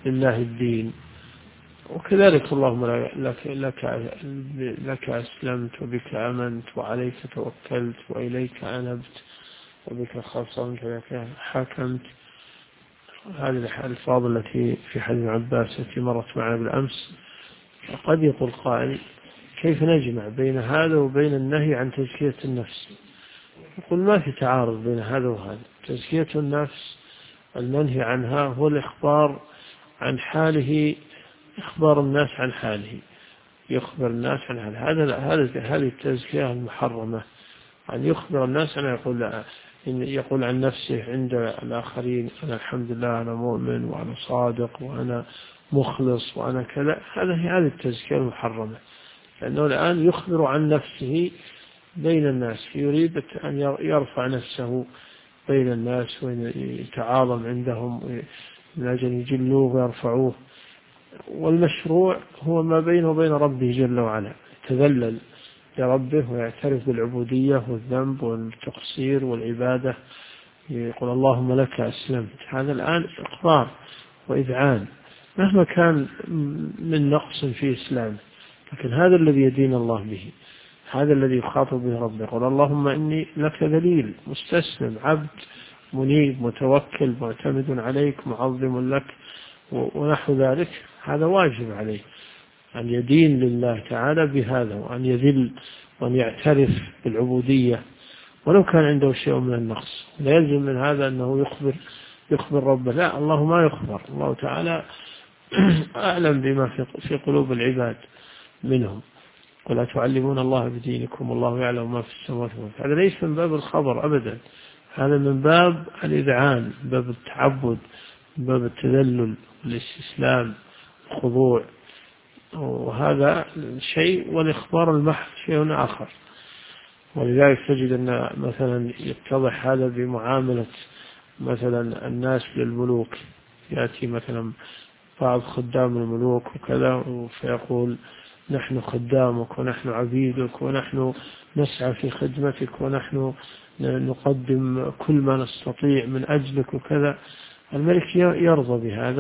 لله الدين. وكذلك اللهم لك أسلمت وبك آمنت وعليك توكلت وإليك أنبت وبك خاصمت ولك حكمت. هذه الألفاظ التي في حديث عباس التي مرت معنا بالأمس. قد يقول قائل كيف نجمع بين هذا وبين النهي عن تزكية النفس؟ يقول ما في تعارض بين هذا وهذا. تزكية النفس المنهي عنها هو الإخبار عن حاله، إخبار الناس عن حاله، يخبر الناس عن حاله. هذه التزكية المحرمة، أن يخبر الناس أن يقول عن نفسه عند الآخرين أنا الحمد لله أنا مؤمن وأنا صادق وأنا مخلص وأنا كذا. هذه التزكية المحرمة، لأنه الآن يخبر عن نفسه بين الناس، يريد أن يرفع نفسه بين الناس ويتعاظم عندهم من أجل يجلوه ويرفعوه. والمشروع هو ما بينه وبين ربه جل وعلا، يتذلل لربه ويعترف بالعبودية والذنب والتقصير والعبادة، يقول اللهم لك أسلمت. هذا الآن إقرار وإذعان مهما كان من نقص في إسلامه، لكن هذا الذي يدين الله به، هذا الذي يخاطب به ربه، يقول اللهم إني لك ذليل مستسلم عبد منيب متوكل معتمد عليك معظم لك ونحو ذلك. هذا واجب عليه أن يدين لله تعالى بهذا، وأن يذل وأن يعترف بالعبودية ولو كان عنده شيء من النقص. لا يلزم من هذا أنه يخبر ربه، لا، الله ما يخبر، الله تعالى أعلم بما في قلوب العباد منهم. ولا تعلمون الله بدينكم والله يعلم ما في السماوات والأرض. هذا ليس من باب الخبر أبدا، هذا من باب الإذعان، من باب التعبد، من باب التذلل والاستسلام والخضوع. وهذا شيء، والإخبار المحض شيء آخر. ولذلك تجد أن مثلا يتضح هذا بمعاملة مثلا الناس للملوك. يأتي مثلا بعض خدام الملوك وكذا فيقول نحن خدامك ونحن عبيدك ونحن نسعى في خدمتك ونحن نقدم كل ما نستطيع من أجلك وكذا. الملك يرضى بهذا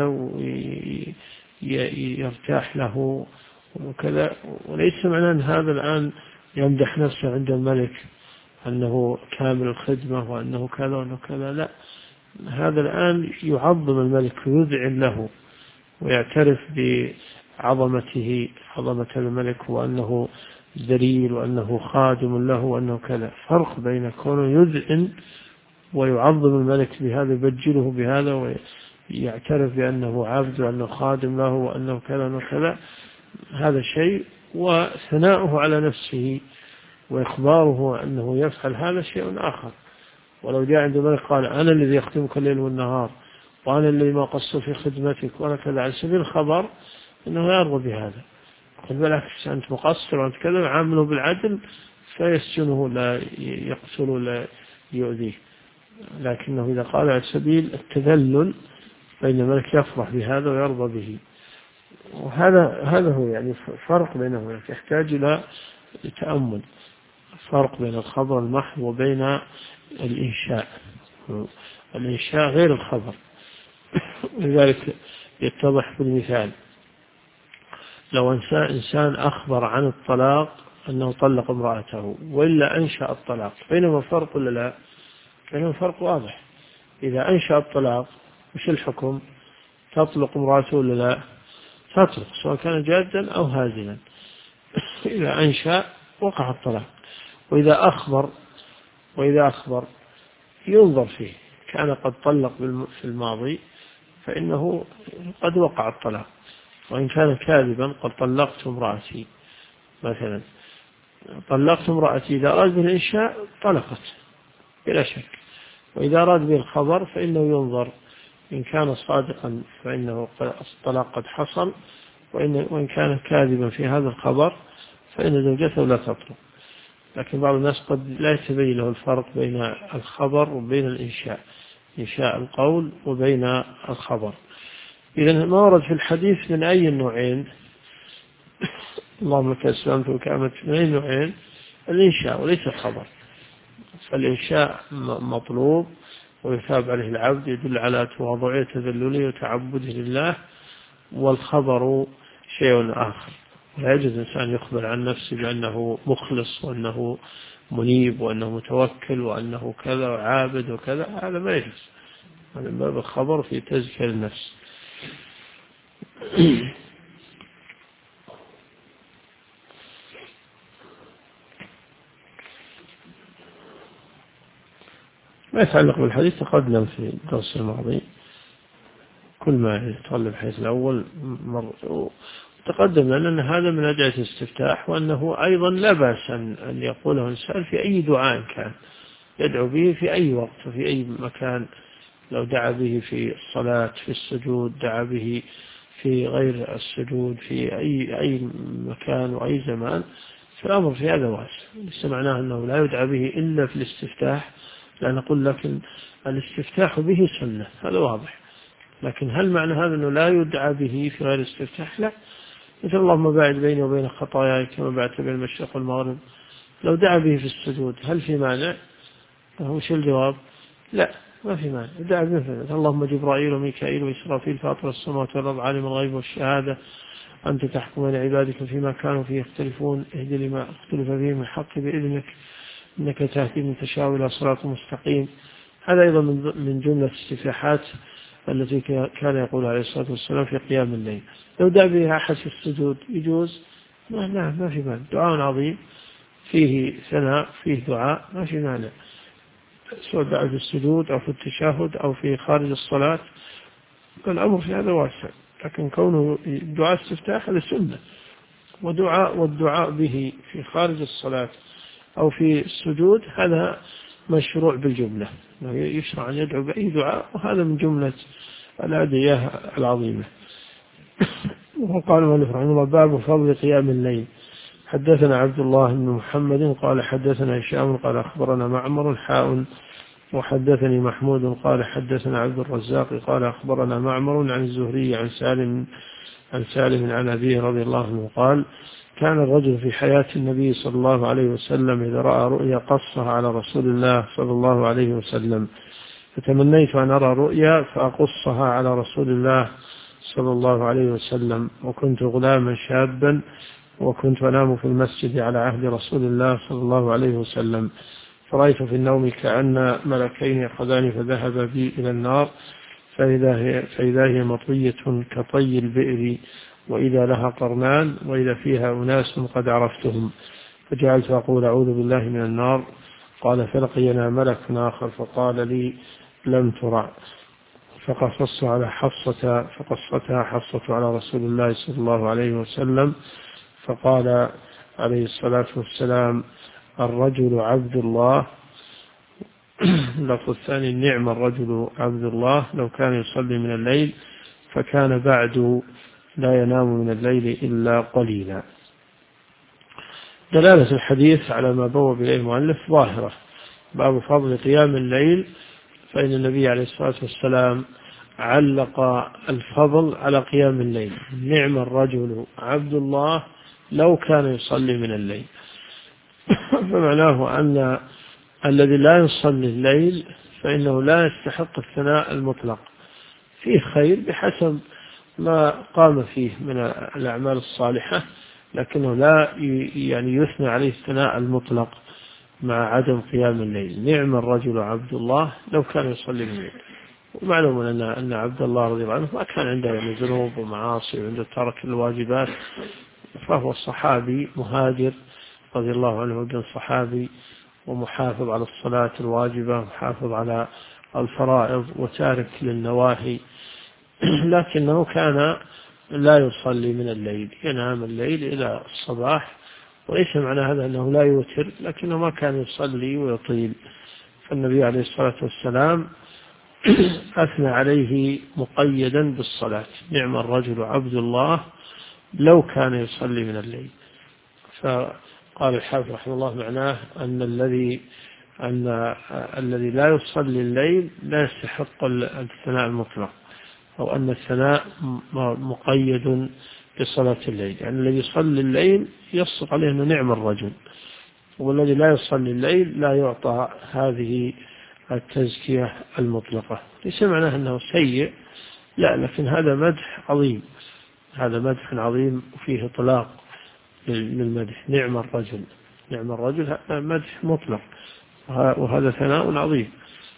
ويرتاح له وكذا، وليس معنى أن هذا الآن يمدح نفسه عند الملك أنه كامل الخدمة وأنه كذا وأنه كذا، لا، هذا الآن يعظم الملك ويذعن له ويعترف بعظمته، عظمة الملك، وأنه ذليل وأنه خادم له وأنه كذا. فرق بين كونه يذعن ويعظم الملك بهذا، يبجله بهذا ويعترف بأنه عبد وأنه خادم له وأنه كذا وأنه كذا، هذا شيء، وثناؤه على نفسه وإخباره أنه يفعل هذا شيء آخر. ولو جاء عند الملك قال أنا الذي يخدمك الليل والنهار وأنا الذي ما قصر في خدمتك وأنا كذا، على سبيل الخبر، إنه يرضى بهذا. قل بالعكس أنت مقصر وأنت كذا، عامله بالعدل فيسجنه لا يقتله لا يؤذيه. لكنه إذا قال على سبيل التذلل فإن الملك يفرح بهذا ويرضى به. وهذا هو يعني فرق بينهما، يحتاج إلى تأمل. فرق بين الخبر المحض وبين الإنشاء. الإنشاء غير الخبر. لذلك يتضح بالمثال، لو إنسان أخبر عن الطلاق أنه طلق امرأته وإلا أنشأ الطلاق، بينما فرق ولا لا؟ بينما فرق واضح. إذا أنشأ الطلاق وش الحكم؟ تطلق امرأته ولا لا؟ تطلق، سواء كان جادا أو هازلا. إذا أنشأ وقع الطلاق. وإذا أخبر ينظر فيه، كان قد طلق في الماضي فإنه قد وقع الطلاق. وإن كان كاذبا قد طلقت امرأتي مثلا، طلقت امرأتي، إذا أراد بالإنشاء طلقت بلا شك. وإذا أراد بالخبر فإنه ينظر، إن كان صادقا فإنه الطلاق قد حصل، وإن كان كاذبا في هذا الخبر فإن زوجته لا تطلق. لكن بعض الناس قد لا يتبين له الفرق بين الخبر وبين الإنشاء، إنشاء القول وبين الخبر. إذا ما ورد في الحديث من أي النوعين؟ اللهم لك أسلمت وكامت من أي النوعين؟ الإنشاء وليس الخبر. فالإنشاء مطلوب ويثاب عليه العبد، يدل على تواضعه تذلله وتعبده لله، والخبر شيء آخر. لا يجوز الإنسان يخبر عن نفسه بأنه مخلص وأنه منيب وأنه متوكل وأنه كذا وعابد وكذا، هذا ما يجوز. هذا من باب الخبر في تزكية النفس. ما يتعلق بالحديث تقدم في الدرس الماضي، كل ما يتطلب الحديث الأول تقدم لنا أن هذا من أدعية الاستفتاح، وأنه أيضا لا بأس أن يقوله إنسان في أي دعاء كان يدعو به في أي وقت وفي أي مكان. لو دعا به في الصلاة في السجود، دعا به في غير السجود، في أي مكان وأي زمان، فالأمر في هذا واسع. ليس معناه أنه لا يدعى به إلا في الاستفتاح، لا نقول، لكن الاستفتاح به سنة، هذا واضح. لكن هل معنى هذا أنه لا يدعى به في غير الاستفتاح؟ لا. مثل اللهم باعد بيني وبين خطاياي كما بعدت بين المشرق والمغرب، لو دعا به في السجود هل في مانع؟ وش الجواب؟ لا، ما في مانع. دعا به اللهم جبرائيل وميكائيل وإسرافيل فاطر السماوات والأرض عالم الغيب والشهادة أنت تحكم بين عبادك فيما كانوا فيه يختلفون اهد لما اختلف فيه من الحق بإذنك إنك تهدي من تشاء إلى صراط مستقيم. هذا أيضا من جملة الاستفتاحات التي كان يقول عليه الصلاة والسلام في قيام الليل. لو دعا بها أحد في السجود يجوز؟ ما في مانع. دعاء عظيم فيه ثناء فيه دعاء، ما في مانع، سواء دعا في السجود أو في التشهد أو في خارج الصلاة، الأمر في هذا واسع. لكن كونه دعاء استفتاح هذا سنة، والدعاء به في خارج الصلاة أو في السجود هذا مشروع بالجملة، يشرع أن يدعو بأي دعاء، وهذا من جملة الأدعية العظيمة. وقال المؤلف رحمه الله باب فضل قيام الليل. حدثنا عبد الله بن محمد قال حدثنا هشام قال أخبرنا معمر حاء وحدثني محمود قال حدثنا عبد الرزاق قال أخبرنا معمر عن الزهري عن سالم عن أبيه رضي الله عنه قال كان الرجل في حياة النبي صلى الله عليه وسلم إذا رأى رؤيا قصها على رسول الله صلى الله عليه وسلم، فتمنيت أن أرى رؤيا فأقصها على رسول الله صلى الله عليه وسلم، وكنت غلاما شابا وكنت أنام في المسجد على عهد رسول الله صلى الله عليه وسلم، فرأيت في النوم كأن ملكين يأخذان فذهب بي إلى النار فإذا هي مطوية كطي البئر، وإذا لها قرنان، وإذا فيها أناس قد عرفتهم، فجعلت أقول أعوذ بالله من النار. قال فلقينا ملك آخر فقال لي لم ترع، فقصصتها حفصة على رسول الله صلى الله عليه وسلم، فقال عليه الصلاة والسلام الرجل عبد الله. اللفظ الثاني نعم الرجل عبد الله لو كان يصلي من الليل فكان بعد لا ينام من الليل إلا قليلا. دلالة الحديث على ما بوب إليه المؤلف ظاهرة. باب فضل قيام الليل، فإن النبي عليه الصلاة والسلام علق الفضل على قيام الليل. نعم الرجل عبد الله لو كان يصلي من الليل. فمعناه أن الذي لا يصلي الليل فإنه لا يستحق الثناء المطلق، فيه خير بحسب ما قام فيه من الأعمال الصالحة، لكنه لا يثنى عليه الثناء المطلق مع عدم قيام الليل. نعم الرجل عبد الله لو كان يصلي الليل. ومعلوم أن عبد الله رضي الله عنه ما كان عنده ذنوب ومعاصي وعنده ترك الواجبات، فهو صحابي مهاجر رضي الله عنه، وابن صحابي ومحافظ على الصلاة الواجبة، محافظ على الفرائض وتارك للنواهي، لكنه كان لا يصلي من الليل، ينام الليل إلى الصباح. وليس معنى هذا أنه لا يوتر، لكنه ما كان يصلي ويطيل. فالنبي عليه الصلاة والسلام أثنى عليه مقيدا بالصلاة. نعم الرجل عبد الله لو كان يصلي من الليل. فقال الحافظ رحمه الله معناه أن الذي لا يصلي الليل لا يستحق الثناء المطلق، أو أن الثناء مقيد بصلاة الليل. يعني الذي يصلي الليل يصدق عليه أنه نعم الرجل، والذي لا يصلي الليل لا يعطى هذه التزكية المطلقة. ليس معناه أنه سيء، لا، لكن هذا مدح عظيم، هذا مدح عظيم وفيه إطلاق للمدح. نعم الرجل، نعم الرجل، هذا مدح مطلق، وهذا ثناء عظيم.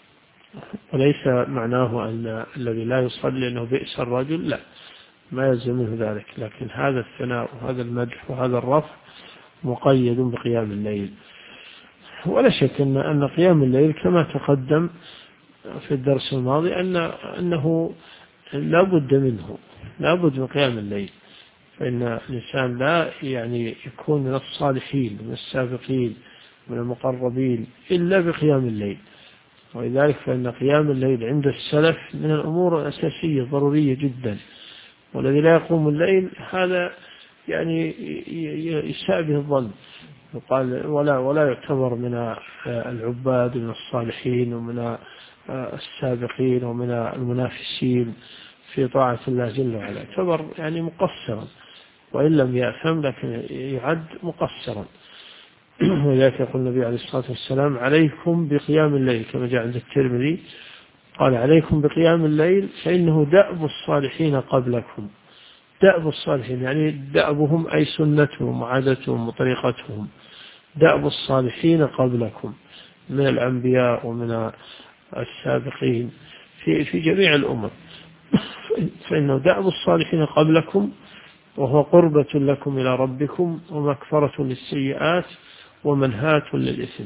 وليس معناه أن الذي لا يصلي أنه بئس الرجل، لا، ما يلزم منه ذلك، لكن هذا الثناء وهذا المدح وهذا الرفع مقيد بقيام الليل. ولا شك أن قيام الليل كما تقدم في الدرس الماضي أنه لا بد منه، لا بد من قيام الليل. فإن الإنسان لا يعني يكون من الصالحين من السابقين من المقربين إلا بقيام الليل. ولذلك فإن قيام الليل عند السلف من الأمور الأساسية ضرورية جدا. والذي لا يقوم الليل هذا يعني يساء به الظن، يقال ولا يعتبر من العباد من الصالحين ومن السابقين ومن المنافسين في طاعة الله جل وعلا، يعتبر يعني مقصرا، وإن لم يأثم لكن يعد مقصرا. ولذلك يقول النبي عليه الصلاة والسلام: عليكم بقيام الليل، كما جاء عند الترمذي قال: عليكم بقيام الليل فإنه دأب الصالحين قبلكم. دأب الصالحين يعني دأبهم أي سنتهم وعادتهم وطريقتهم، دأب الصالحين قبلكم من الأنبياء ومن السابقين في جميع الأمم. فإنه دأب الصالحين قبلكم، وهو قربة لكم إلى ربكم ومكفرة للسيئات ومنهاة للإثم.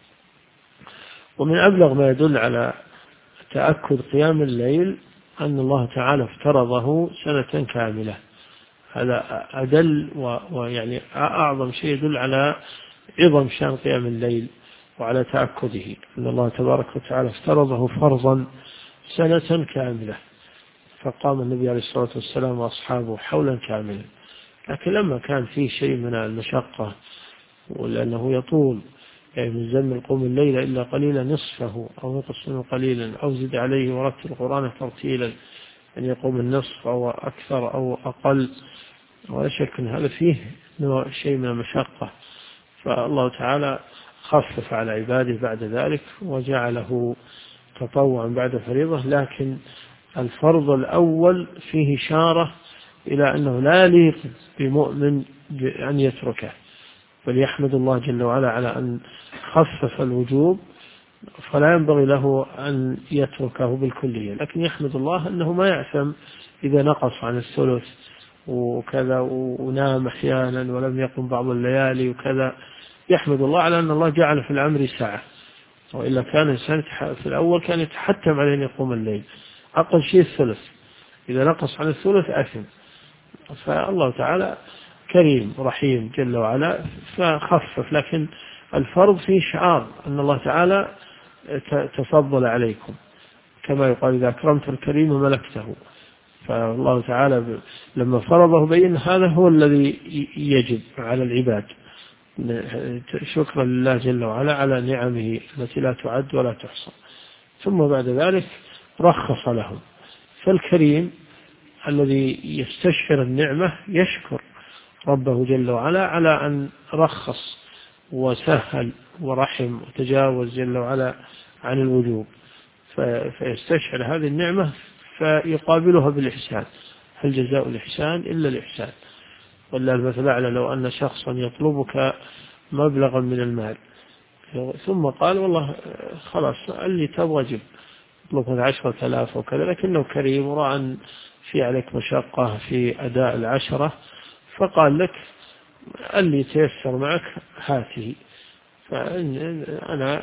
ومن أبلغ ما يدل على تأكد قيام الليل أن الله تعالى افترضه سنة كاملة. هذا أدل ويعني أعظم شيء يدل على عظم شأن قيام الليل وعلى تأكده، أن الله تبارك وتعالى افترضه فرضا سنة كاملة. فقام النبي عليه الصلاة والسلام وأصحابه حولا كاملا. لكن لما كان فيه شيء من المشقة، ولأنه يطول، يعني من زمن قوم الليل إلا قليلا نصفه أو نقص منه قليلا أو زد عليه ورتل القرآن ترتيلا، أن يقوم النصف أو أكثر أو أقل، ولا شك أن هذا فيه شيء من المشقة. فالله تعالى خفف على عباده بعد ذلك وجعله تطوعا بعد فريضة. لكن الفرض الأول فيه إشارة إلى أنه لا يليق بمؤمن أن يتركه، بل يحمد الله جل وعلا على أن خفف الوجوب، فلا ينبغي له أن يتركه بالكلية، لكن يحمد الله أنه ما يأثم إذا نقص عن الثلث وكذا ونام أحيانا ولم يقم بعض الليالي وكذا. يحمد الله على أن الله جعل في الأمر ساعة، وإلا كان الإنسان في الأول كان يتحتم عليه أن يقوم الليل، أقل شيء الثلث، إذا نقص عن الثلث أثم. فالله تعالى كريم رحيم جل وعلا فخفف. لكن الفرض فيه شعار أن الله تعالى تفضل عليكم، كما يقال: إذا أكرمت الكريم ملكته. فالله تعالى لما فرضه بين هذا هو الذي يجب على العباد، شكرا لله جل وعلا على نعمه التي لا تعد ولا تحصى. ثم بعد ذلك رخص لهم. فالكريم الذي يستشعر النعمة يشكر ربه جل وعلا على أن رخص وسهل ورحم وتجاوز جل وعلا عن الوجوب، فيستشعر هذه النعمة فيقابلها بالإحسان. هل جزاء الإحسان إلا الإحسان؟ ولا المثل الأعلى: لو أن شخصا يطلبك مبلغا من المال ثم قال: والله خلاص اللي تبغى جب، يطلبك 10,000 وكذا، لكنه كريم ورأى أن في عليك مشقة في أداء 10، فقال لك: اللي تيسر معك هاته، فأنا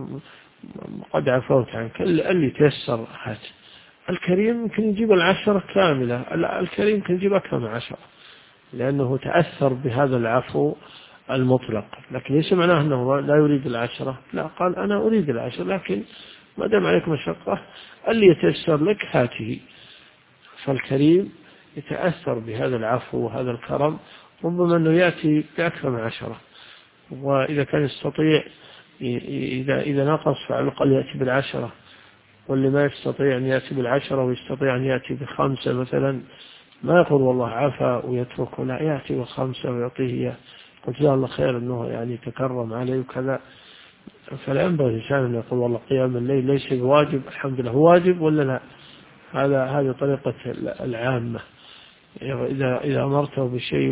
قد عفوت عنك، اللي تيسر هاته. الكريم يمكن يجيب 10 كاملة، الكريم يمكن يجيب أكثر من 10، لأنه تأثر بهذا العفو المطلق. لكن ليس معناه أنه لا يريد 10، لا، قال: أنا أريد 10، لكن ما دام عليك مشقة اللي يتيسر لك هاته. فالكريم يتأثر بهذا العفو وهذا الكرم، ربما أنه يأتي بأكثر من 10، وإذا كان يستطيع إذا نقص فعلى الأقل يأتي 10، واللي ما يستطيع أن يأتي 10 ويستطيع أن يأتي 5 مثلا، ما يقول والله عفا ويتركه، لا، يأتي 5 ويعطيه إياه، قلت جزاه الله خير أنه يعني تكرم عليه وكذا. فلا ينبغي الإنسان أن يقول والله قيام الليل ليس بواجب، الحمد لله هو واجب ولا لا؟ هذه طريقة العامة. إذا أمرته بشيء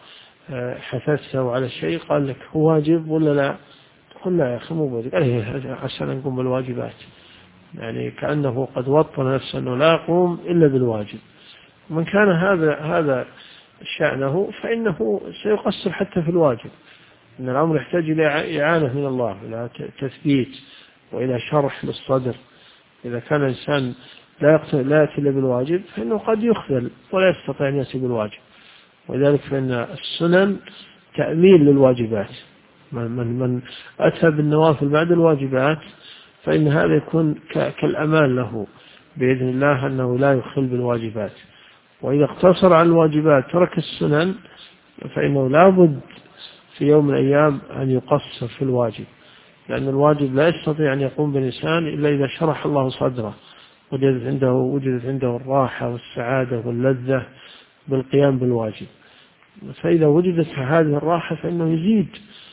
وحثثته على شيء قال لك هو واجب ولا لا؟ قل لا يا أخي مو واجب، عشان نقوم بالواجبات، يعني كأنه قد وطن نفسه أنه لا يقوم إلا بالواجب. من كان هذا شأنه فإنه سيقصر حتى في الواجب، إن الأمر يحتاج إلى إعانة من الله، إلى تثبيت وإلى شرح للصدر. إذا كان الإنسان لا يأتي إلا بالواجب فإنه قد يخذل ولا يستطيع أن يأتي بالواجب. ولذلك فإن السنن تأمين للواجبات، من أتى بالنوافل بعد الواجبات فإن هذا يكون كالأمان له بإذن الله أنه لا يخل بالواجبات. وإذا اقتصر على الواجبات ترك السنن فإنه لا بد في يوم من الأيام أن يقصر في الواجب، لأن الواجب لا يستطيع أن يقوم بالإنسان إلا إذا شرح الله صدره وجدت عنده الراحة والسعادة واللذة بالقيام بالواجب. فإذا وجدت هذه الراحة فإنه يزيد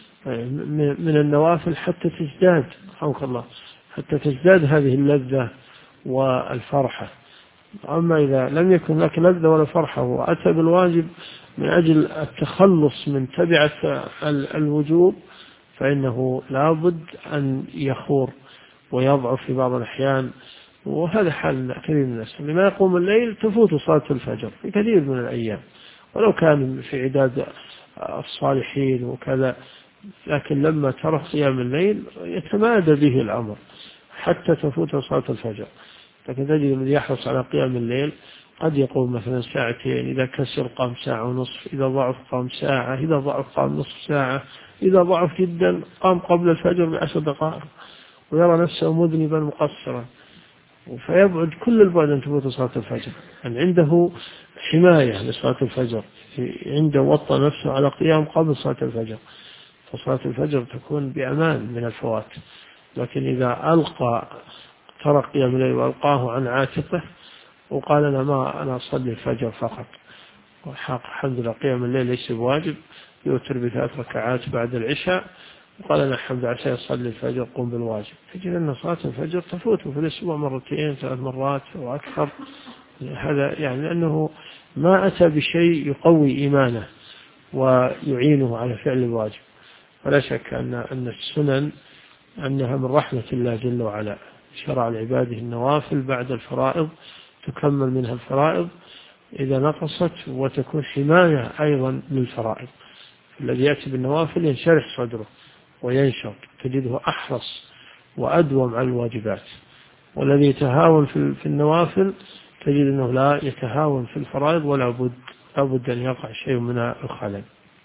من النوافل حتى تزداد رحمك الله، حتى تزداد هذه اللذة والفرحة. أما إذا لم يكن لك لذة ولا فرحة وأتى بالواجب من أجل التخلص من تبعة الوجوب فإنه لابد أن يخور ويضعف في بعض الأحيان. وهذا حال كثير من الناس، لما يقوم الليل تفوت صلاة الفجر في كثير من الأيام ولو كان في عداد الصالحين وكذا، لكن لما ترك قيام الليل يتمادى به الأمر حتى تفوت صلاة الفجر. لكن تجد الذي يحرص على قيام الليل قد يقوم مثلا ساعتين، إذا كسر قام ساعة ونصف، إذا ضعف قام ساعة، إذا ضعف قام نصف ساعة، إذا ضعف جدا قام قبل الفجر ب10 دقائق، ويرى نفسه مذنبا مقصرا، فيبعد كل البعد أن تفوت صلاة الفجر. أن عنده حماية لصلاة الفجر، عنده وطن نفسه على قيام قبل صلاة الفجر، فصلاة الفجر تكون بأمان من الفوات. لكن إذا ترك قيام الليل وألقاه عن عاتقه وقال أنا أصلي الفجر فقط، الحمد لله قيام الليل ليس بواجب، يوتر ب3 ركعات بعد العشاء، وقال أنا الحمد لله عشان أصلي الفجر قم بالواجب، تجد أن صلاة الفجر تفوته في الأسبوع 2 3 مرات أو أكثر. هذا يعني لأنه ما أتى بشيء يقوي إيمانه ويعينه على فعل الواجب. ولا شك أن السنن أنها من رحمة الله جل وعلا، شرع لعباده النوافل بعد الفرائض تكمل منها الفرائض إذا نقصت، وتكون حماية أيضا للفرائض. الذي يأتي بالنوافل ينشرح صدره وينشط، تجده أحرص وأدوم على الواجبات. والذي يتهاون في النوافل تجد أنه لا يتهاون في الفرائض، ولا بد أن يقع شيء من الخلل.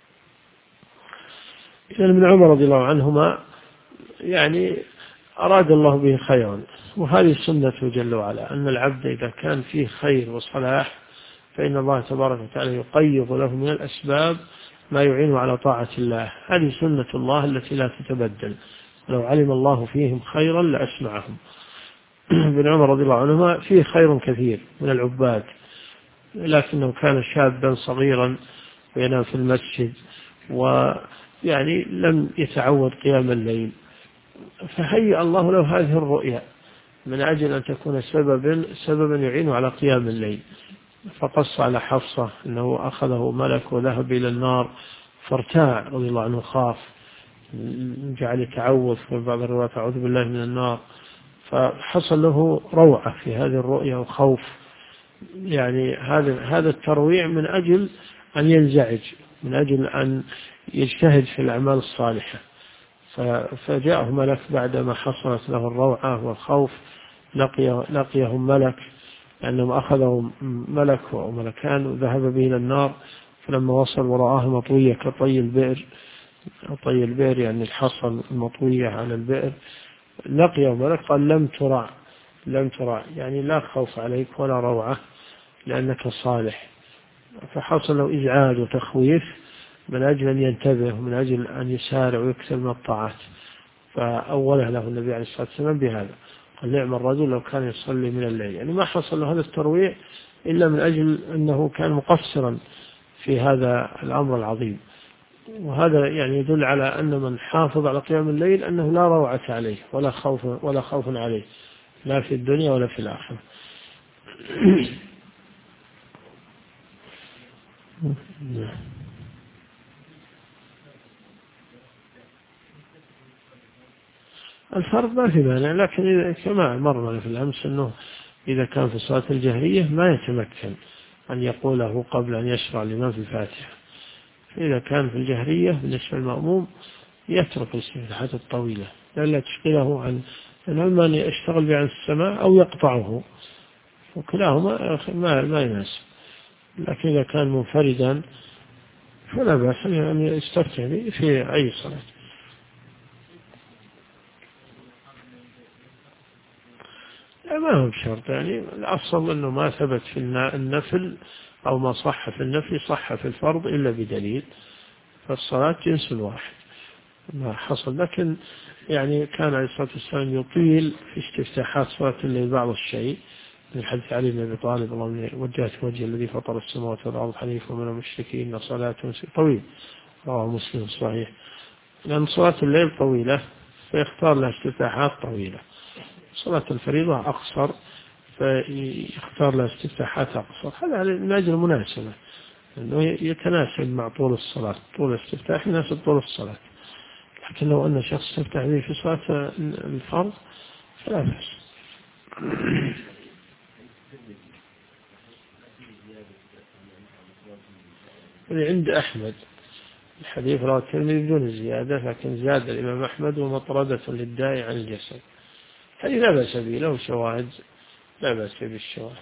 إذن ابن عمر رضي الله عنهما يعني أراد الله به خيرا، وهذه سنته جل وعلا، أن العبد إذا كان فيه خير وصلاح فإن الله تبارك وتعالى يقيض له من الأسباب ما يعين على طاعة الله. هذه سنة الله التي لا تتبدل، لو علم الله فيهم خيرا لأسمعهم. ابن عمر رضي الله عنهما فيه خير كثير من العباد، لكنه كان شابا صغيرا وينام في المسجد، ويعني لم يتعود قيام الليل، فهيأ الله له هذه الرؤيا من أجل أن تكون سببا يعين على قيام الليل. فقص على حفصة أنه أخذه ملك وذهب إلى النار، فارتاع رضي الله عنه، خاف، جعل يتعوذ في بعض الروايات أعوذ بالله من النار، فحصل له روعة في هذه الرؤيا وخوف. يعني هذا الترويع من أجل أن ينزعج، من أجل أن يجتهد في الأعمال الصالحة. فجاءه ملك بعدما حصلت له الروعة والخوف، لقيهم ملك لأنهم أخذهم ملك وملكان وذهب به إلى النار. فلما وصل ورآه مطوية كطي البئر، طي البئر يعني الحصى المطوية على البئر، لقيه ملك قال لم ترع يعني لا خوف عليك ولا روعة لأنك صالح. فحصل له إزعاج وتخويف من أجل أن ينتبه ومن أجل أن يسارع ويكثر من الطاعات. فأوله له النبي عليه الصلاة والسلام بهذا، قال نعم الرجل لو كان يصلي من الليل. يعني ما حصل له هذا الترويع إلا من أجل أنه كان مقصرا في هذا الأمر العظيم. وهذا يعني يدل على أن من حافظ على قيام الليل أنه لا روعة عليه ولا خوف عليه، لا في الدنيا ولا في الآخرة. الفرض ما في مانع، لكن إذا كما مرنا في الأمس أنه إذا كان في الصلاة الجهرية ما يتمكن أن يقوله قبل أن يشرع الإمام في الفاتحة. إذا كان في الجهرية بالنسبة للمأموم يترك الاستفتاحات الطويلة لئلا تشغله عن، إما أن يشتغل به عن السماع أو يقطعه، وكلاهما ما يناسب. لكن إذا كان منفردا فلا بأس أن يستفتح به في أي صلاة. ما هو بشرط، يعني الأصل أنه ما ثبت في النفل أو ما صح في النفل صح في الفرض إلا بدليل، فالصلاة جنس واحد ما حصل. لكن يعني كان عليه الصلاة والسلام يطيل في استفتاحات صلاة الليل بعض الشيء، من حديث علي بن أبي طالب: اللهم وجهت وجه الذي فطر السماوات والأرض حنيفا ومن المشركين صلاة طويل، رواه مسلم صحيح. لأن صلاة الليل طويلة فيختار لها استفتاحات طويلة، صلاة الفريضة أقصر فيختار لها استفتاحات أقصر، هذا من أجل المناسبة، أنه يتناسب مع طول الصلاة، طول الاستفتاح يناسب طول الصلاة. لكن لو أن شخص استفتح به في صلاة الفرض فلا بأس. عند أحمد الحديث رواه الترمذي بدون زيادة، لكن زاد الإمام أحمد: ومطردة للداعي عن الجسد. هذه لا بأس به، له شواهد، لا بأس بالشواهد.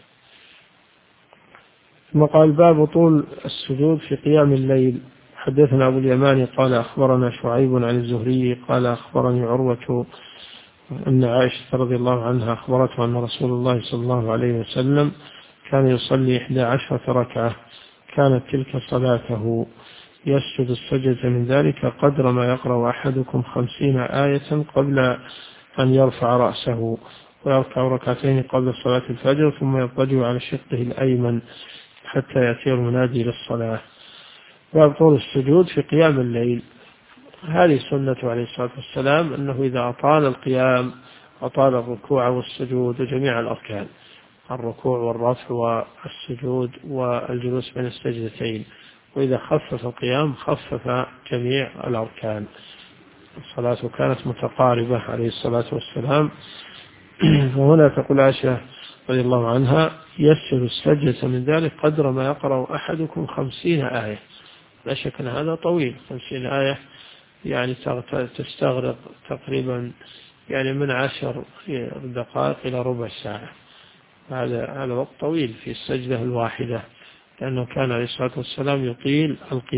ثم قال: باب طول السجود في قيام الليل. حدثنا أبو اليماني قال أخبرنا شعيب عن الزهري قال أخبرني عروة أن عائشة رضي الله عنها أخبرته أن رسول الله صلى الله عليه وسلم كان يصلي 11 ركعة، كانت تلك صلاته، يسجد السجدة من ذلك قدر ما يقرأ أحدكم 50 آية قبل أن يرفع رأسه، ويركع ركعتين قبل صلاة الفجر، ثم يضطجع على شقه الأيمن حتى يأتي المنادي للصلاة. باب طول السجود في قيام الليل. هذه سنة عليه الصلاة والسلام، أنه إذا أطال القيام أطال الركوع والسجود وجميع الأركان، الركوع والرفع والسجود والجلوس بين السجدتين، وإذا خفف القيام خفف جميع الأركان. الصلاة كانت متقاربة عليه الصلاة والسلام. وهنا تقول عائشة رضي الله عنها: يسجد السجدة من ذلك قدر ما يقرأ أحدكم 50 آية. لا شك أن هذا طويل، 50 آية يعني تستغرق تقريبا يعني من 10 دقائق إلى ربع ساعة. هذا وقت طويل في السجدة الواحدة، لأنه كان عليه الصلاة والسلام يطيل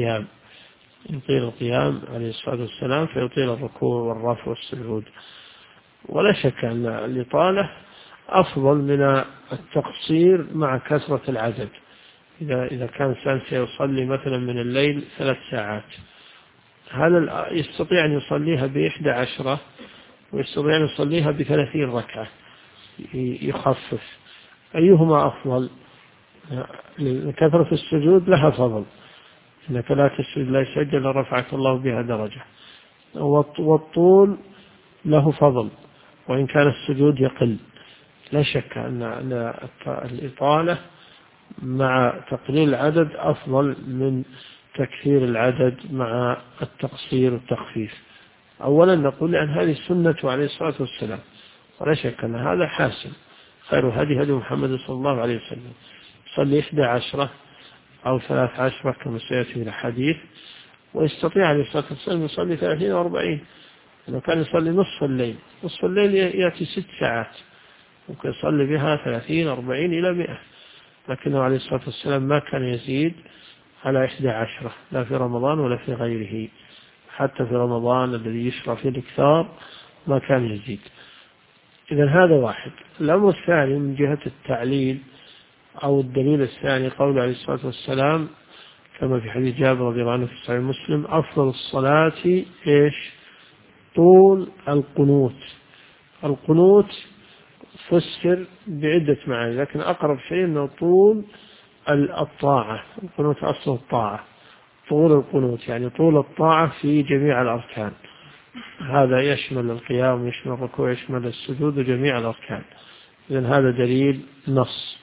القيام عليه الصلاة والسلام، فيطيل الركوع والرفع والسجود. ولا شك أن الإطالة أفضل من التقصير مع كثرة العدد. إذا كان إنسان سيصلي مثلا من الليل 3 ساعات، هذا يستطيع أن يصليها ب11 ويستطيع أن يصليها ب30 ركعة، يخفف. أيهما أفضل؟ كثرة السجود لها فضل، إنك لا تسجد لا يسجد لرفعك الله بها درجة، والطول له فضل وإن كان السجود يقل. لا شك أن الإطالة مع تقليل العدد أفضل من تكثير العدد مع التقصير والتخفيف. أولا نقول أن هذه السنة عليه الصلاة والسلام، ولا شك أن هذا حاسم. خير هدي محمد صلى الله عليه وسلم، صلي 11 أو 13 كما سيأتي في الحديث، ويستطيع عليه الصلاة والسلام يصلي 30 أو 40. لو كان يصلي نصف الليل يأتي 6 ساعات، ممكن يصلي بها 30 40 إلى 100. لكنه عليه الصلاة والسلام ما كان يزيد على 11، لا في رمضان ولا في غيره. حتى في رمضان الذي يشرع فيه الإكثار ما كان يزيد. إذن هذا واحد. الأمر الثاني من جهة التعليل أو الدليل الثاني قول عليه الصلاة والسلام كما في حديث جابر رضي الله عنه في صحيح مسلم: أفضل الصلاة طول القنوت. القنوت فسر بعدة معاني، لكن أقرب شيء أنه طول الطاعة. القنوت أصل الطاعة، طول القنوت يعني طول الطاعة في جميع الأركان. هذا يشمل القيام، يشمل الركوع، يشمل السجود وجميع الأركان. إذن هذا دليل نص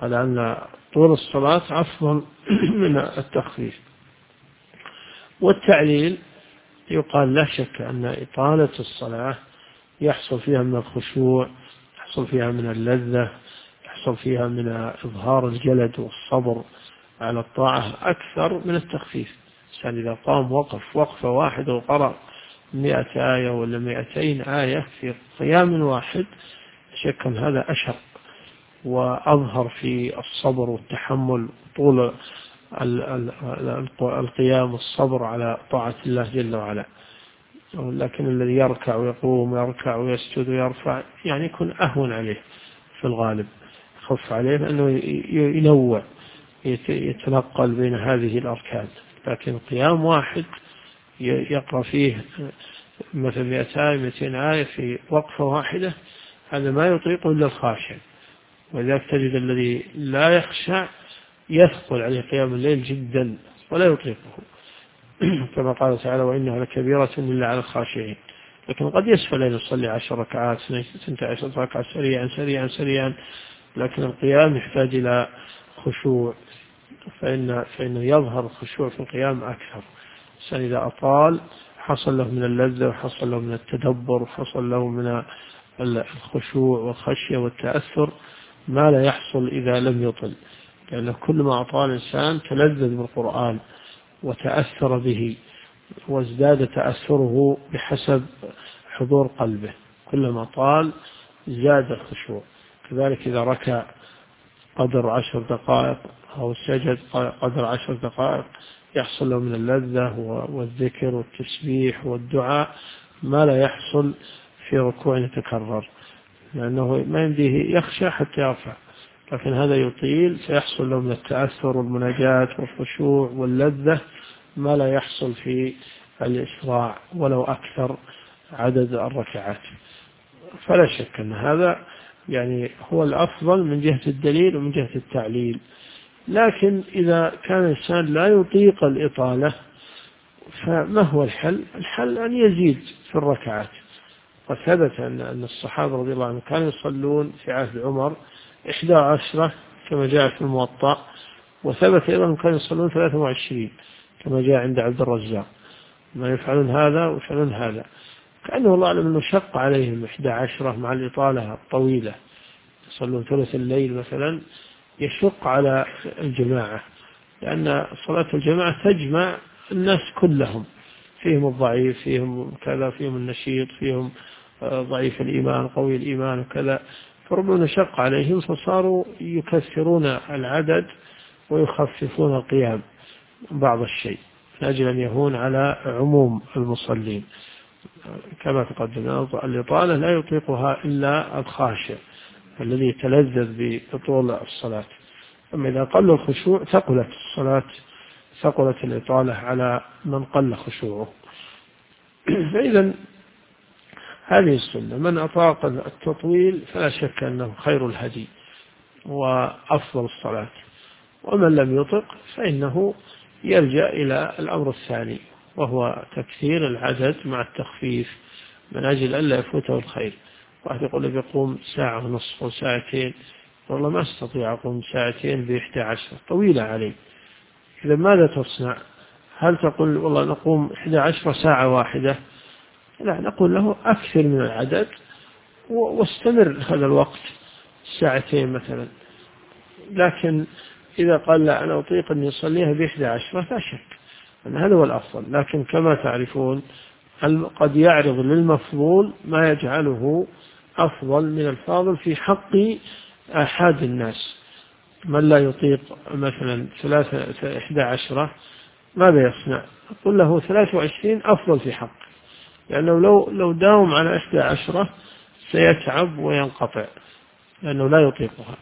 على أن طول الصلاة أفضل من التخفيف. والتعليل يقال لا شك أن إطالة الصلاة يحصل فيها من الخشوع، يحصل فيها من اللذة، يحصل فيها من إظهار الجلد والصبر على الطاعة أكثر من التخفيف. الإنسان إذا قام وقفة واحدة وقرأ 100 آية ولا 200 آية في قيام واحد، شك أن هذا أشق وأظهر في الصبر والتحمل طول القيام والصبر على طاعة الله جل وعلا. لكن الذي يركع ويقوم ويركع ويسجد ويرفع يعني يكون أهون عليه في الغالب، خف عليه لأنه ينوع يتنقل بين هذه الأركان. لكن قيام واحد يقرأ فيه مثل 200 آية في وقفة واحدة، هذا ما يطيق إلا الخاشع. ولذلك تجد الذي لا يخشع يثقل عليه قيام الليل جدا ولا يطيقه كما قال تعالى وإنها لكبيرة إلا على الخاشعين. لكن قد يسهل أن يصلي 10 ركعات 12 ركعة سريعا، لكن القيام يحتاج إلى خشوع، فإنه يظهر الخشوع في القيام أكثر. الإنسان إذا أطال حصل له من اللذة وحصل له من التدبر وحصل له من الخشوع والخشية والتأثر ما لا يحصل إذا لم يطل، لأنه كل ما أطال الإنسان تلذذ بالقرآن وتأثر به وازداد تأثره بحسب حضور قلبه، كلما طال زاد الخشوع. كذلك إذا ركع قدر 10 دقائق أو سجد قدر 10 دقائق يحصل له من اللذة والذكر والتسبيح والدعاء ما لا يحصل في ركوع يتكرر، لأنه ما يمديه يخشى حتى يرفع، لكن هذا يطيل سيحصل له من التأثر والمناجاة والخشوع واللذة ما لا يحصل في الإسراع ولو أكثر عدد الركعات. فلا شك أن هذا يعني هو الأفضل من جهة الدليل ومن جهة التعليل. لكن إذا كان الإنسان لا يطيق الإطالة فما هو الحل؟ الحل أن يزيد في الركعات. وثبت أن الصحابة رضي الله عنهم كانوا يصلون في عهد عمر 11 كما جاء في الموطأ، وثبت أيضا أنهم كانوا يصلون 23 كما جاء عند عبد الرزاق، ما يفعلون هذا ويفعلون هذا، كأنه الله أعلم أنه شق عليهم 11 مع الإطالة الطويلة، يصلون ثلث الليل مثلا يشق على الجماعة، لأن صلاة الجماعة تجمع الناس كلهم، فيهم الضعيف فيهم كذا فيهم النشيط فيهم ضعيف الإيمان قوي الإيمان وكذا، فربما شق عليهم فصاروا يكثرون العدد ويخففون القيام بعض الشيء من أجل أن يهون على عموم المصلين. كما تقدم الإطالة لا يطيقها إلا الخاشع الذي يتلذذ بطول الصلاة. أما إذا قل الخشوع ثقلت الصلاة، ثقلت الإطالة على من قل خشوعه. فإذا هذه السنة من أطاق التطويل فلا شك أنه خير الهدي وأفضل الصلاة، ومن لم يطق فإنه يلجأ إلى الأمر الثاني وهو تكثير العدد مع التخفيف من أجل ألا يفوته الخير. واحد يقول بيقوم ساعة ونصف أو ساعتين، والله ما استطيع أقوم ساعتين ب11 طويلة علي، إذا ماذا تصنع؟ هل تقول والله نقوم 11 ساعة واحدة؟ لا، نقول له أكثر من العدد واستمر هذا الوقت ساعتين مثلا. لكن إذا قال لا أنا أطيق أن يصليها ب11 لا شك أن هذا هو الأفضل، لكن كما تعرفون قد يعرض للمفضول ما يجعله أفضل من الفاضل في حق أحد الناس. من لا يطيق مثلا 11 ماذا يصنع؟ أقول له 23 أفضل في حق، لأنه لو داوم على 11 سيتعب وينقطع لأنه لا يطيقها.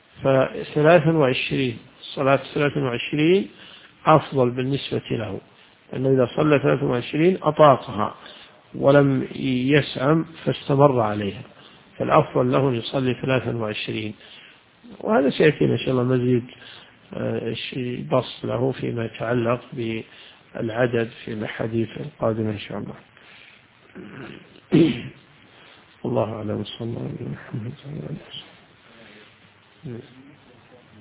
ف23 صلاة 23 أفضل بالنسبة له، لأنه إذا صلى 23 أطاقها ولم يسعم فاستمر عليها، فالأفضل له أن يصلي 23. وهذا سيأتينا إن شاء الله مزيد بسط له فيما يتعلق بالعدد في الحديث القادم إن شاء الله. الله أعلم. صلى الله عليه وسلم.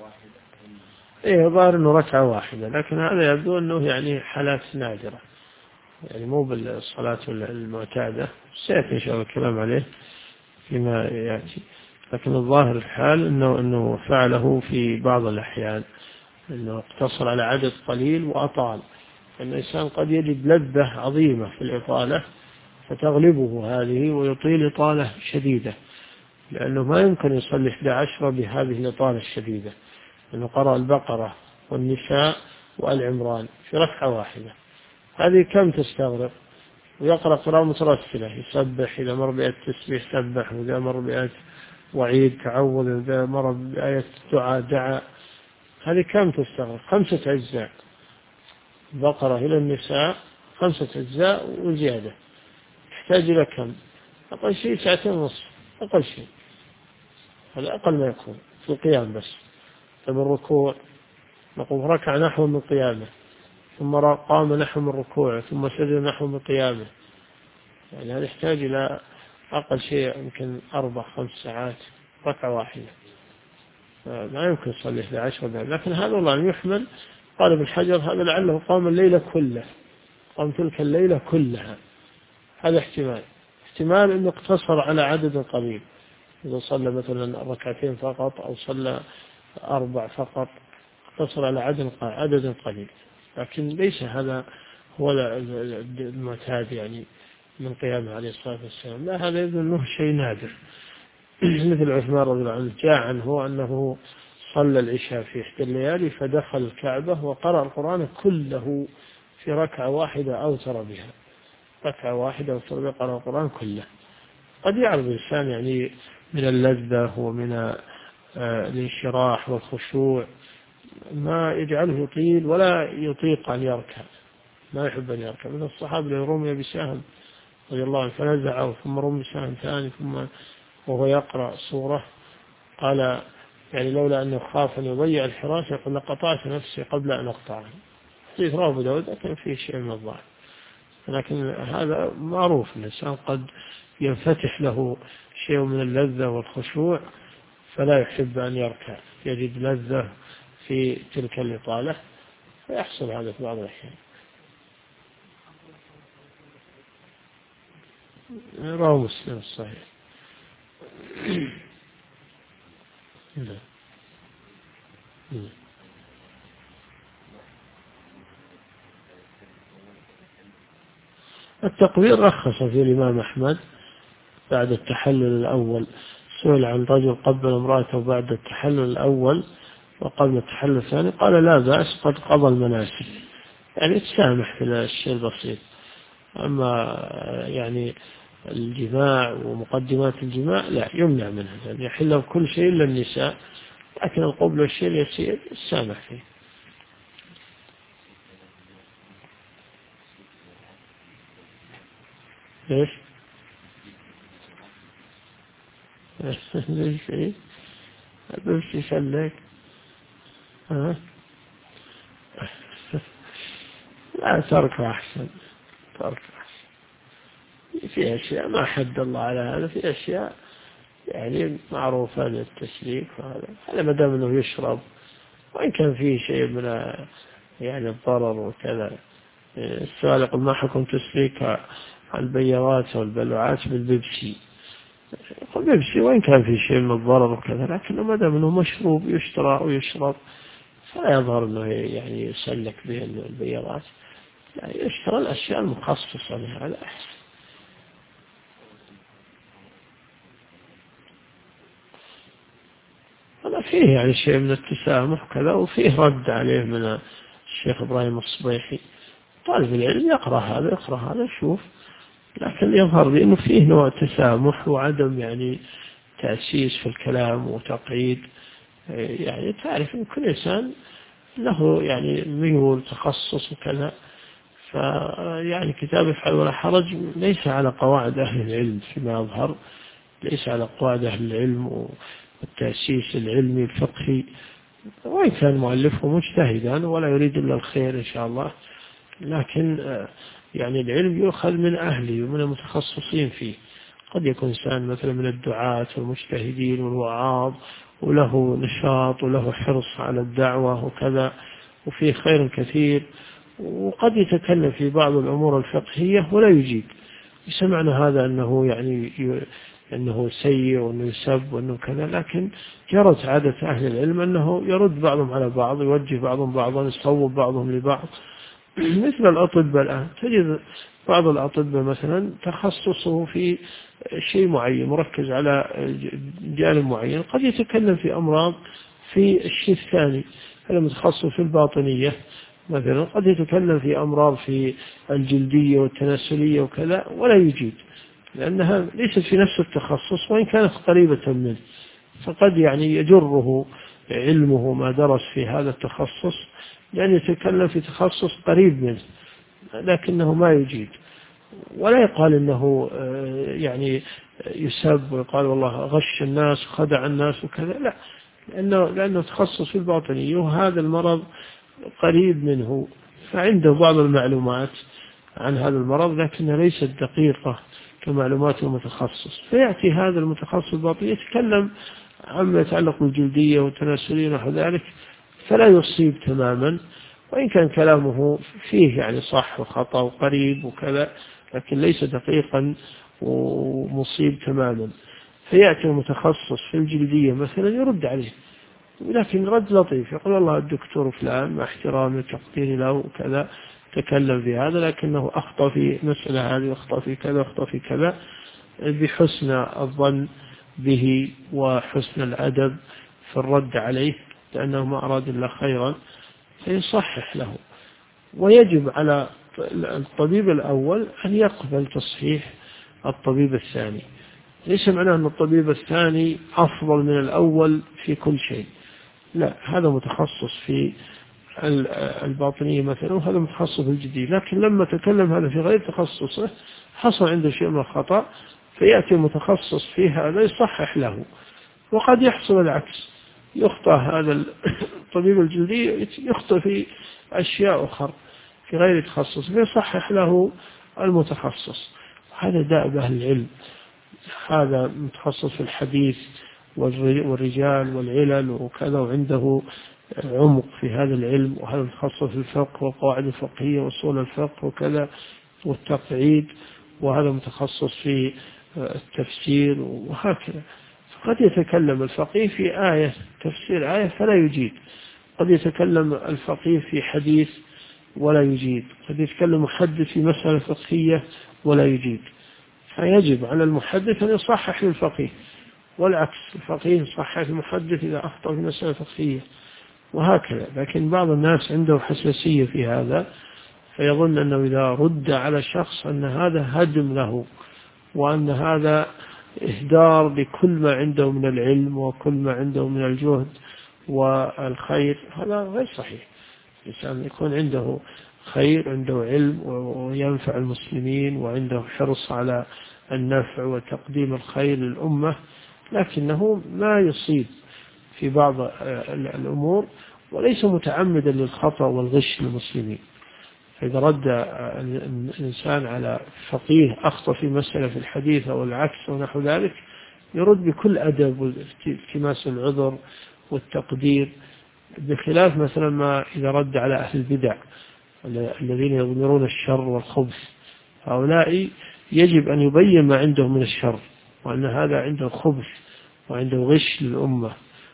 إيه ظاهر أنه ركعة واحدة، لكن هذا يبدو أنه يعني حالات نادرة، يعني مو بالصلاة المعتادة. سيأتي إن شاء الله الكلام عليه فيما يأتي. لكن الظاهر الحال أنه فعله في بعض الأحيان، أنه اقتصر على عدد قليل وأطال. أن الإنسان قد يجد لذة عظيمة في الإطالة فتغلبه هذه ويطيل إطالة شديدة، لأنه ما يمكن يصلي 11 بهذه الإطالة الشديدة، أنه قرأ البقرة والنساء وآل عمران في ركعة واحدة، هذه كم تستغرق؟ ويقرأ قراءة مترسلة، يسبح إذا مر بآية التسبيح سبح، وإذا مر بآية وعيد تعوذ، إذا مر بآية دعاء دعا، هذه كم تستغرق؟ 5 أجزاء، بقرة إلى النساء 5 أجزاء وزيادة، يحتاج إلى كم؟ أقل شيء 2.5 ساعة، أقل شيء، هذا أقل ما يكون في القيام بس. طيب الركوع، نقوم ركع نحو من قيامه، ثم قام نحو من ركوعه، ثم سجد نحو من قيامه، يعني هذا يحتاج إلى أقل شيء يمكن 4-5 ساعات ركعة واحدة، ما يمكن يصلي 11 دقيقة. لكن هذا والله يحمل، قال ابن حجر هذا لعله قام الليلة كلها، قام تلك الليلة كلها، هذا احتمال أنه اقتصر على عدد قليل، إذا صلى مثلا 2 فقط أو صلى 4 فقط، اقتصر على عدد قليل. لكن ليس هذا هو المعتاد يعني من قيامه عليه الصلاة والسلام، لا، هذا يبدو أنه شيء نادر. مثل عثمان رضي الله عنه جاء عنه أنه صلى العشاء في إحدى الليالي فدخل الكعبة وقرأ القرآن كله في ركعة واحدة أوتر بها، ركعة واحدة أوتر بها، قرأ القرآن كله. قد يعرض الإنسان يعني من اللذة ومن الانشراح والخشوع ما يجعله يطيل ولا يطيق أن يركع، ما يحب أن يركع. من الصحابة اللي رمي بسهم رضي الله عنه فنزعه، ثم رمي بسهم ثاني، ثم وهو يقرأ سورة قال يعني لولا أنه خاف أن يضيع الحراسة يقول لقطعت نفسي قبل أن أقطعها. حديث رواه أبو داود لكن فيه شيء من الضعف، لكن هذا معروف أن الإنسان قد ينفتح له شيء من اللذة والخشوع فلا يحب أن يركع، يجد لذة في تلك الإطالة فيحصل هذا في بعض الأحيان. رواه مسلم الصحيح. التقبيل رخص فيه الإمام أحمد بعد التحلل الأول، سئل عن رجل قبل امرأته بعد التحلل الأول وقبل التحلل الثاني، قال لا بأس قد قضى المناسك، يعني تسامح في الشيء البسيط. أما يعني الجماع ومقدمات الجماع لا، يمنع منها، يعني يحل كل شيء إلا النساء، لكن القبل والشيء اليسير السامح فيه. ليش؟ ليش إيه؟ بس يسلك ها؟ لا، تركه أحسن، تركه أحسن. في أشياء ما حد الله على هذا، في أشياء يعني معروفة للتسليك، هذا ما دام أنه يشرب، وإن كان فيه شيء من يعني الضرر وكذا. السؤال يقول ما حكم تسليك البيارات والبلوعات بالبيبسي؟ يقول بيبسي وإن كان فيه شيء من الضرر وكذا، لكنه ما دام أنه مشروب يشترى ويشرب فلا يظهر أنه يعني يسلك به البيارات، لا، يشترى الأشياء المخصصة لهذا أحسن. هذا فيه يعني شيء من التسامح كذا، وفيه رد عليه من الشيخ إبراهيم الصبيحي. طالب العلم يقرأ هذا يشوف، لكن يظهر لي أنه فيه نوع تسامح وعدم يعني تأسيس في الكلام وتقعيد. يعني تعرف أن كل إنسان له يعني ميول تخصص وكذا، فيعني كتاب افعل ولا حرج ليس على قواعد أهل العلم فيما يظهر، ليس على قواعد أهل العلم والتأسيس العلمي الفقهي، وإن كان مؤلفه مجتهدا ولا يريد إلا الخير إن شاء الله، لكن يعني العلم يؤخذ من أهله ومن المتخصصين فيه. قد يكون إنسان مثلا من الدعاة والمجتهدين والوعاظ وله نشاط وله حرص على الدعوة وكذا وفيه خير كثير، وقد يتكلم في بعض الأمور الفقهية ولا يجيب. ليس معنى هذا أنه يعني أنه سيء وأنه يسب وأنه كذا، لكن جرت عادة أهل العلم أنه يرد بعضهم على بعض، يوجه بعضهم بعضا، يصوب بعضهم لبعض. مثل الأطباء الآن تجد بعض الأطباء مثلا تخصصه في شيء معين، مركز على جانب معين، قد يتكلم في أمراض في الشيء الثاني. هذا متخصص في الباطنية مثلا، قد يتكلم في أمراض في الجلدية والتناسلية وكذا ولا يجيد، لأنها ليست في نفس التخصص وإن كانت قريبة منه. فقد يعني يجره علمه ما درس في هذا التخصص لأن يتكلم في تخصص قريب منه، لكنه ما يجيد. ولا يقال أنه يعني يسب ويقال والله غش الناس وخدع الناس وكذا، لا، لأنه تخصص في الباطنية وهذا المرض قريب منه، فعنده بعض المعلومات عن هذا المرض لكنها ليست دقيقة كمعلومات المتخصص. فيأتي هذا المتخصص الباطني يتكلم عما يتعلق بالجلدية والتناسلية ونحو ذلك، فلا يصيب تماما، وإن كان كلامه فيه يعني صح وخطأ وقريب وكذا، لكن ليس دقيقا ومصيب تماما. فيأتي المتخصص في الجلدية مثلا يرد عليه، لكن رد لطيف، يقول والله الدكتور فلان مع احترامي وتقديري له وكذا تكلم في هذا، لكنه أخطأ في مسألة هذه وأخطأ في كذا وأخطأ في كذا، بحسن الظن به وحسن الأدب في الرد عليه، لأنه ما أراد إلا خيرا، فيصحح له. ويجب على الطبيب الأول أن يقبل تصحيح الطبيب الثاني. ليس معناه أن الطبيب الثاني أفضل من الأول في كل شيء، لا، هذا متخصص في الباطنية مثلا وهذا متخصص في الجديد، لكن لما تكلم هذا في غير تخصصه حصل عنده شيء من الخطأ، فيأتي المتخصص في هذا يصحح له. وقد يحصل العكس، يخطأ هذا الطبيب الجلدي يخطئ في أشياء أخرى في غير تخصص فيصحح له المتخصص. هذا دأب أهل العلم، هذا متخصص في الحديث والرجال والعلل وكذا وعنده عمق في هذا العلم، وهذا متخصص في الفقه والقواعد الفقهية وأصول الفقه وكذا والتقعيد، وهذا متخصص في التفسير وهكذا. قد يتكلم الفقيه في آية تفسير آية فلا يجيد، قد يتكلم الفقيه في حديث ولا يجيد، قد يتكلم محدث في مسألة فقهية ولا يجيد. فيجب على المحدث أن يصحح للفقيه، والعكس، الفقيه يصحح المحدث إذا أخطأ في مسألة فقهية وهكذا. لكن بعض الناس عنده حساسية في هذا، فيظن أنه إذا رد على شخص أن هذا هدم له، وأن هذا إهدار لكل ما عنده من العلم وكل ما عنده من الجهد والخير. هذا غير صحيح. الإنسان يكون عنده خير، عنده علم وينفع المسلمين وعنده حرص على النفع وتقديم الخير للأمة، لكنه ما يصيب في بعض الأمور وليس متعمدا للخطأ والغش للمسلمين. فإذا رد الإنسان على فقيه أخطأ في مسألة في الحديث أو العكس ونحو ذلك، يرد بكل أدب والتماس العذر والتقدير، بخلاف مثلا ما إذا رد على أهل البدع الذين يضمرون الشر والخبث. هؤلاء يجب أن يبين ما عندهم من الشر، وأن هذا عنده خبث وعنده غش للأمة،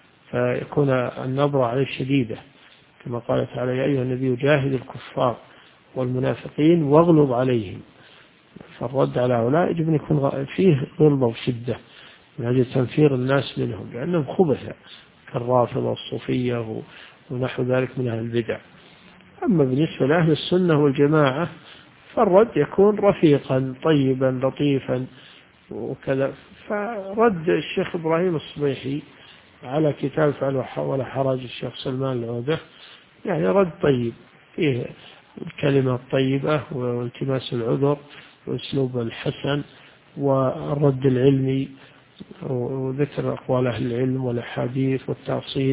فيكون النظرة عليه شديدة، كما قال تعالى يا أيها النبي جاهد الكفار والمنافقين واغلظ عليهم. فالرد على هؤلاء يجب أن يكون فيه غلظة وشدة من أجل تنفير الناس منهم، لأنهم خبثة كالرافضة والصوفية ونحو ذلك من أهل البدع. أما بالنسبة لأهل السنة والجماعة فالرد يكون رفيقا طيبا لطيفا وكذا. فرد الشيخ إبراهيم الصبيحي على كتاب فعل ولا حرج الشيخ سلمان العودة يعني رد طيب، فيه الكلمة الطيبة والتماس العذر والأسلوب الحسن والرد العلمي وذكر أقوال أهل العلم والأحاديث والتأصيل.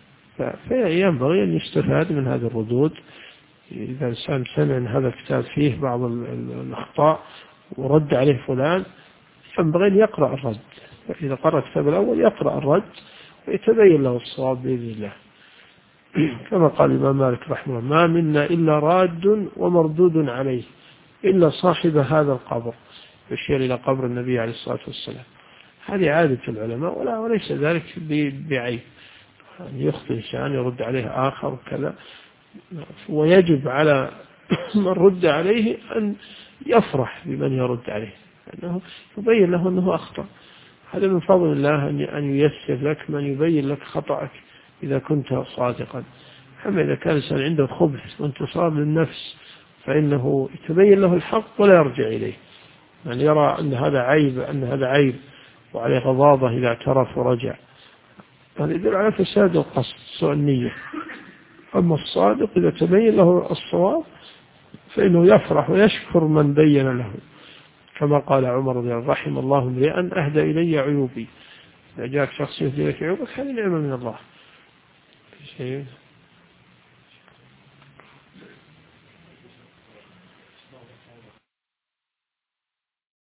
فينبغي أن يستفاد من هذه الردود. إذا الإنسان سمع أن هذا الكتاب فيه بعض الأخطاء ورد عليه فلان، ينبغي أن يقرأ الرد، إذا قرأ الكتاب الأول يقرأ الرد ويتبين له الصواب بإذن الله. كما قال الإمام مالك رحمه الله: ما منا إلا راد ومردود عليه إلا صاحب هذا القبر، يشير إلى قبر النبي عليه الصلاة والسلام. هذه عادة العلماء وليس ذلك بعيب، يعني يخطئ إنسان يرد عليه آخر وكذا، ويجب على من رد عليه أن يفرح بمن يرد عليه، أنه يبين له أنه أخطأ. هذا من فضل الله أن ييسر لك من يبين لك خطأك إذا كنت صادقا. أما إذا كان الإنسان عنده خبث وانتصار للنفس فإنه يتبين له الحق ولا يرجع إليه، يعني يرى أن هذا عيب وعليه غضاضة إذا اعترف ورجع. هذا يدل على فساد القصد، سوء النية. أما الصادق إذا تبين له الصواب فإنه يفرح ويشكر من بين له، كما قال عمر رضي الله عنه: رحم الله امرئا أهدى إلي عيوبي. إذا جاءك شخص يهدي لك عيوبك هذه نعمة من الله. شيء